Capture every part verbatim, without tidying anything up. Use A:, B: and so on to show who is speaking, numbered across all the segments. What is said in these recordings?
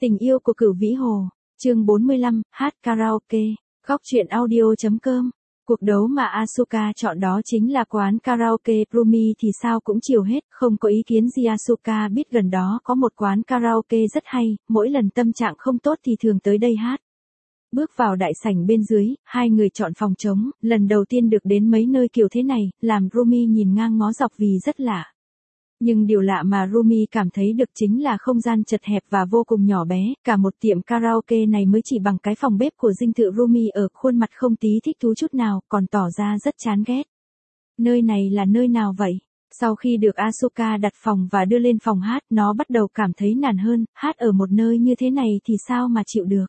A: Tình yêu của Cửu Vĩ Hồ, chương bốn mươi lăm, hát karaoke, góc truyện audio.com. Cuộc đấu mà Asuka chọn đó chính là quán karaoke. Rumi thì sao cũng chiều hết, không có ý kiến gì. Asuka biết gần đó có một quán karaoke rất hay, mỗi lần tâm trạng không tốt thì thường tới đây hát. Bước vào đại sảnh bên dưới, hai người chọn phòng trống, lần đầu tiên được đến mấy nơi kiểu thế này, làm Rumi nhìn ngang ngó dọc vì rất lạ. Nhưng điều lạ mà Rumi cảm thấy được chính là không gian chật hẹp và vô cùng nhỏ bé, cả một tiệm karaoke này mới chỉ bằng cái phòng bếp của dinh thự. Rumi ở khuôn mặt không tí thích thú chút nào, còn tỏ ra rất chán ghét. Nơi này là nơi nào vậy? Sau khi được Asuka đặt phòng và đưa lên phòng hát, nó bắt đầu cảm thấy nản hơn, hát ở một nơi như thế này thì sao mà chịu được.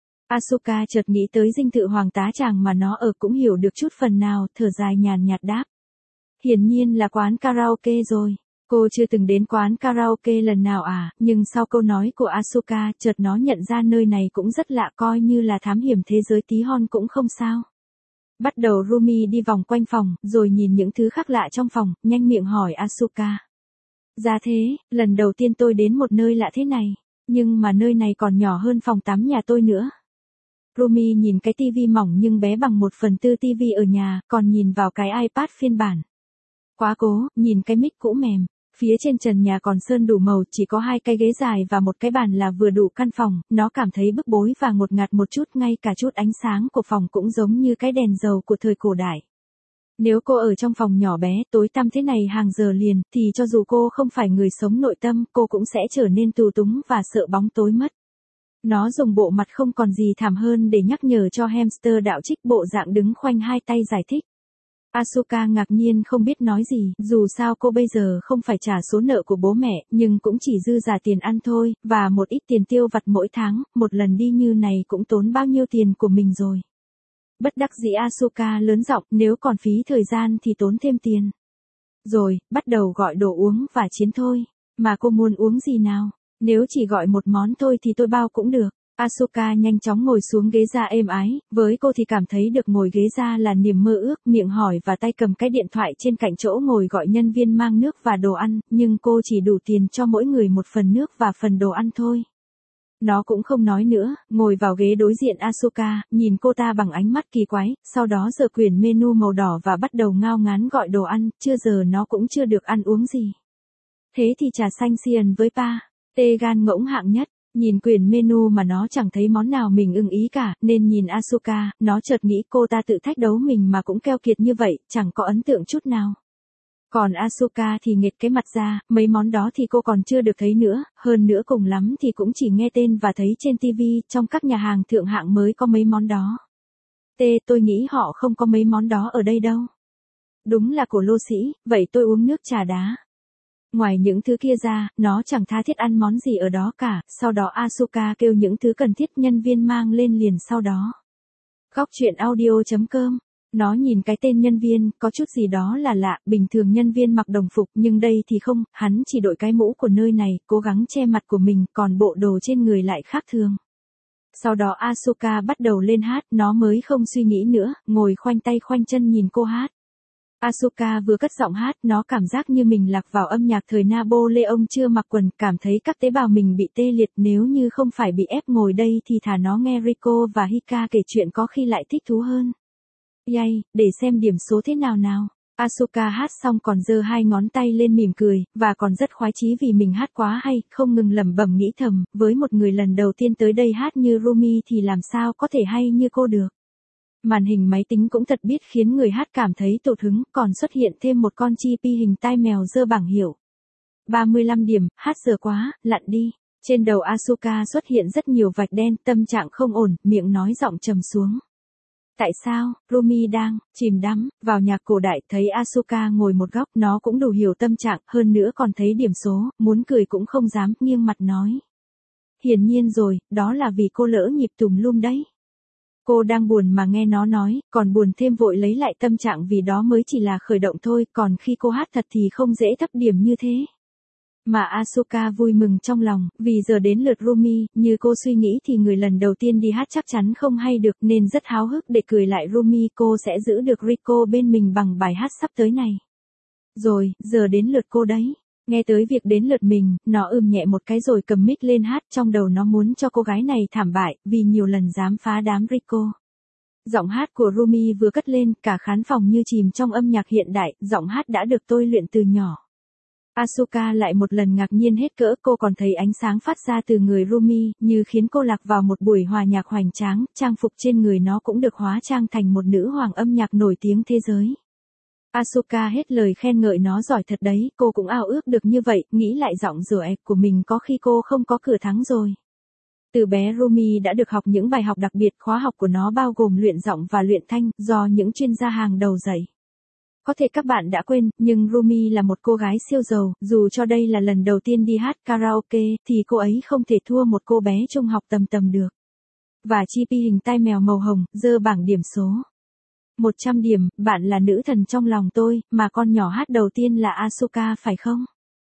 A: Asuka chợt nghĩ tới dinh thự hoàng tá tràng mà nó ở cũng hiểu được chút phần nào, thở dài nhàn nhạt đáp. Hiển nhiên là quán karaoke rồi. Cô chưa từng đến quán karaoke lần nào à, nhưng sau câu nói của Asuka, chợt nó nhận ra nơi này cũng rất lạ, coi như là thám hiểm thế giới tí hon cũng không sao. Bắt đầu Rumi đi vòng quanh phòng, rồi nhìn những thứ khác lạ trong phòng, nhanh miệng hỏi Asuka. Ra thế, lần đầu tiên tôi đến một nơi lạ thế này, nhưng mà nơi này còn nhỏ hơn phòng tắm nhà tôi nữa. Rumi nhìn cái tivi mỏng nhưng bé bằng một phần tư tivi ở nhà, còn nhìn vào cái iPad phiên bản. Quá cố, nhìn cái mic cũ mềm. Phía trên trần nhà còn sơn đủ màu, chỉ có hai cái ghế dài và một cái bàn là vừa đủ căn phòng, nó cảm thấy bức bối và ngột ngạt một chút, ngay cả chút ánh sáng của phòng cũng giống như cái đèn dầu của thời cổ đại. Nếu cô ở trong phòng nhỏ bé, tối tăm thế này hàng giờ liền, thì cho dù cô không phải người sống nội tâm, cô cũng sẽ trở nên tù túng và sợ bóng tối mất. Nó dùng bộ mặt không còn gì thảm hơn để nhắc nhở cho hamster đạo trích bộ dạng đứng khoanh hai tay giải thích. Asuka ngạc nhiên không biết nói gì, dù sao cô bây giờ không phải trả số nợ của bố mẹ, nhưng cũng chỉ dư giả tiền ăn thôi, và một ít tiền tiêu vặt mỗi tháng, một lần đi như này cũng tốn bao nhiêu tiền của mình rồi. Bất đắc dĩ Asuka lớn giọng, nếu còn phí thời gian thì tốn thêm tiền. Rồi, bắt đầu gọi đồ uống và chiến thôi, mà cô muốn uống gì nào? Nếu chỉ gọi một món thôi thì tôi bao cũng được. Asuka nhanh chóng ngồi xuống ghế da êm ái, với cô thì cảm thấy được ngồi ghế da là niềm mơ ước, miệng hỏi và tay cầm cái điện thoại trên cạnh chỗ ngồi gọi nhân viên mang nước và đồ ăn, nhưng cô chỉ đủ tiền cho mỗi người một phần nước và phần đồ ăn thôi. Nó cũng không nói nữa, ngồi vào ghế đối diện Asuka, nhìn cô ta bằng ánh mắt kỳ quái, sau đó giở quyển menu màu đỏ và bắt đầu ngao ngán gọi đồ ăn, chưa giờ nó cũng chưa được ăn uống gì. Thế thì trà xanh xiên với pa, tê gan ngỗng hạng nhất. Nhìn quyển menu mà nó chẳng thấy món nào mình ưng ý cả, nên nhìn Asuka, nó chợt nghĩ cô ta tự thách đấu mình mà cũng keo kiệt như vậy, chẳng có ấn tượng chút nào. Còn Asuka thì nghệt cái mặt ra, mấy món đó thì cô còn chưa được thấy nữa, hơn nữa cùng lắm thì cũng chỉ nghe tên và thấy trên tivi, trong các nhà hàng thượng hạng mới có mấy món đó. Tê, tôi nghĩ họ không có mấy món đó ở đây đâu. Đúng là cổ lô sĩ, vậy tôi uống nước trà đá. Ngoài những thứ kia ra, nó chẳng tha thiết ăn món gì ở đó cả, sau đó Asuka kêu những thứ cần thiết, nhân viên mang lên liền sau đó. Góc truyện audio.com. Nó nhìn cái tên nhân viên, có chút gì đó là lạ, bình thường nhân viên mặc đồng phục, nhưng đây thì không, hắn chỉ đội cái mũ của nơi này, cố gắng che mặt của mình, còn bộ đồ trên người lại khác thường. Sau đó Asuka bắt đầu lên hát, nó mới không suy nghĩ nữa, ngồi khoanh tay khoanh chân nhìn cô hát. Asuka vừa cất giọng hát, nó cảm giác như mình lạc vào âm nhạc thời Napoleon chưa mặc quần, cảm thấy các tế bào mình bị tê liệt, nếu như không phải bị ép ngồi đây thì thà nó nghe Rico và Hika kể chuyện có khi lại thích thú hơn. Yay, để xem điểm số thế nào nào. Asuka hát xong còn giơ hai ngón tay lên mỉm cười, và còn rất khoái chí vì mình hát quá hay, không ngừng lẩm bẩm nghĩ thầm, với một người lần đầu tiên tới đây hát như Rumi thì làm sao có thể hay như cô được. Màn hình máy tính cũng thật biết khiến người hát cảm thấy tụt hứng, còn xuất hiện thêm một con chi pi hình tai mèo giơ bảng hiệu. ba mươi lăm điểm, hát giờ quá, lặn đi. Trên đầu Asuka xuất hiện rất nhiều vạch đen, tâm trạng không ổn, miệng nói giọng trầm xuống. Tại sao? Rumi đang chìm đắm vào nhạc cổ đại, thấy Asuka ngồi một góc, nó cũng đủ hiểu tâm trạng, hơn nữa còn thấy điểm số, muốn cười cũng không dám, nghiêng mặt nói. Hiển nhiên rồi, đó là vì cô lỡ nhịp tùm lum đấy. Cô đang buồn mà nghe nó nói, còn buồn thêm vội lấy lại tâm trạng vì đó mới chỉ là khởi động thôi, còn khi cô hát thật thì không dễ thấp điểm như thế. Mà Asuka vui mừng trong lòng, vì giờ đến lượt Rumi, như cô suy nghĩ thì người lần đầu tiên đi hát chắc chắn không hay được nên rất háo hức để cười lại Rumi, cô sẽ giữ được Rico bên mình bằng bài hát sắp tới này. Rồi, giờ đến lượt cô đấy. Nghe tới việc đến lượt mình, nó ừm nhẹ một cái rồi cầm mic lên hát, trong đầu nó muốn cho cô gái này thảm bại, vì nhiều lần dám phá đám Rico. Giọng hát của Rumi vừa cất lên, cả khán phòng như chìm trong âm nhạc hiện đại, giọng hát đã được tôi luyện từ nhỏ. Asuka lại một lần ngạc nhiên hết cỡ, cô còn thấy ánh sáng phát ra từ người Rumi, như khiến cô lạc vào một buổi hòa nhạc hoành tráng, trang phục trên người nó cũng được hóa trang thành một nữ hoàng âm nhạc nổi tiếng thế giới. Asuka hết lời khen ngợi nó giỏi thật đấy, cô cũng ao ước được như vậy, nghĩ lại giọng rủa ẹp của mình có khi cô không có cửa thắng rồi. Từ bé Rumi đã được học những bài học đặc biệt, khóa học của nó bao gồm luyện giọng và luyện thanh, do những chuyên gia hàng đầu dạy. Có thể các bạn đã quên, nhưng Rumi là một cô gái siêu giàu, dù cho đây là lần đầu tiên đi hát karaoke, thì cô ấy không thể thua một cô bé trung học tầm tầm được. Và Chippy hình tai mèo màu hồng, giơ bảng điểm số. một trăm điểm, bạn là nữ thần trong lòng tôi, mà con nhỏ hát đầu tiên là Asuka phải không?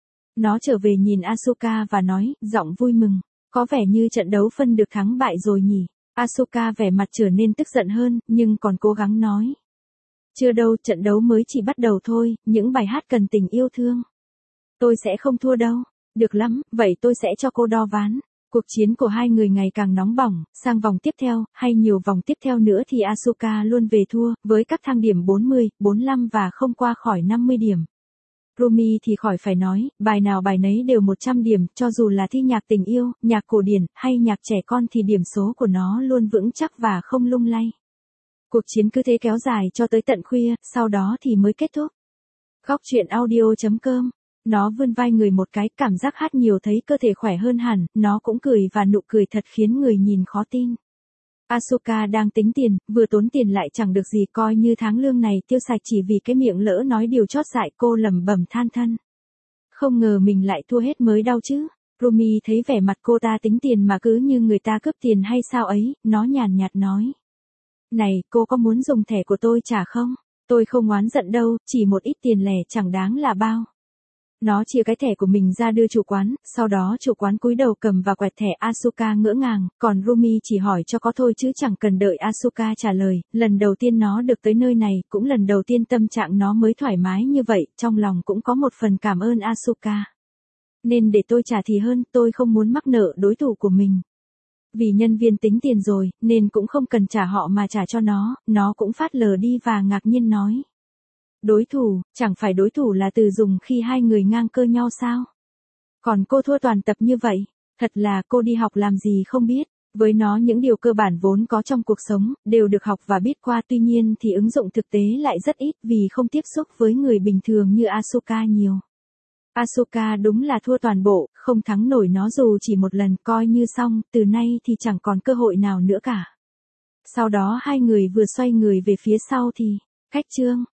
A: Nó trở về nhìn Asuka và nói, giọng vui mừng, có vẻ như trận đấu phân được thắng bại rồi nhỉ. Asuka vẻ mặt trở nên tức giận hơn, nhưng còn cố gắng nói. Chưa đâu, trận đấu mới chỉ bắt đầu thôi, những bài hát cần tình yêu thương. Tôi sẽ không thua đâu. Được lắm, vậy tôi sẽ cho cô đo ván. Cuộc chiến của hai người ngày càng nóng bỏng, sang vòng tiếp theo, hay nhiều vòng tiếp theo nữa thì Asuka luôn về thua, với các thang điểm bốn mươi, bốn mươi lăm và không qua khỏi năm mươi điểm. Rumi thì khỏi phải nói, bài nào bài nấy đều một trăm điểm, cho dù là thi nhạc tình yêu, nhạc cổ điển, hay nhạc trẻ con thì điểm số của nó luôn vững chắc và không lung lay. Cuộc chiến cứ thế kéo dài cho tới tận khuya, sau đó thì mới kết thúc. Góc truyện audio chấm com. Nó vươn vai người một cái, cảm giác hát nhiều thấy cơ thể khỏe hơn hẳn, nó cũng cười và nụ cười thật khiến người nhìn khó tin. Asuka đang tính tiền, vừa tốn tiền lại chẳng được gì, coi như tháng lương này tiêu sạch chỉ vì cái miệng lỡ nói điều chót dại, cô lẩm bẩm than thân. Không ngờ mình lại thua hết mới đau chứ. Rumi thấy vẻ mặt cô ta tính tiền mà cứ như người ta cướp tiền hay sao ấy, nó nhàn nhạt nói. Này, cô có muốn dùng thẻ của tôi trả không? Tôi không oán giận đâu, chỉ một ít tiền lẻ chẳng đáng là bao. Nó chia cái thẻ của mình ra đưa chủ quán, sau đó chủ quán cúi đầu cầm và quẹt thẻ. Asuka ngỡ ngàng, còn Rumi chỉ hỏi cho có thôi chứ chẳng cần đợi Asuka trả lời. Lần đầu tiên nó được tới nơi này, cũng lần đầu tiên tâm trạng nó mới thoải mái như vậy, trong lòng cũng có một phần cảm ơn Asuka. Nên để tôi trả thì hơn, tôi không muốn mắc nợ đối thủ của mình. Vì nhân viên tính tiền rồi, nên cũng không cần trả họ mà trả cho nó, nó cũng phát lờ đi và ngạc nhiên nói. Đối thủ, chẳng phải đối thủ là từ dùng khi hai người ngang cơ nhau sao? Còn cô thua toàn tập như vậy, thật là cô đi học làm gì không biết. Với nó những điều cơ bản vốn có trong cuộc sống, đều được học và biết qua, tuy nhiên thì ứng dụng thực tế lại rất ít vì không tiếp xúc với người bình thường như Asuka nhiều. Asuka đúng là thua toàn bộ, không thắng nổi nó dù chỉ một lần, coi như xong, từ nay thì chẳng còn cơ hội nào nữa cả. Sau đó hai người vừa xoay người về phía sau thì, cách chương.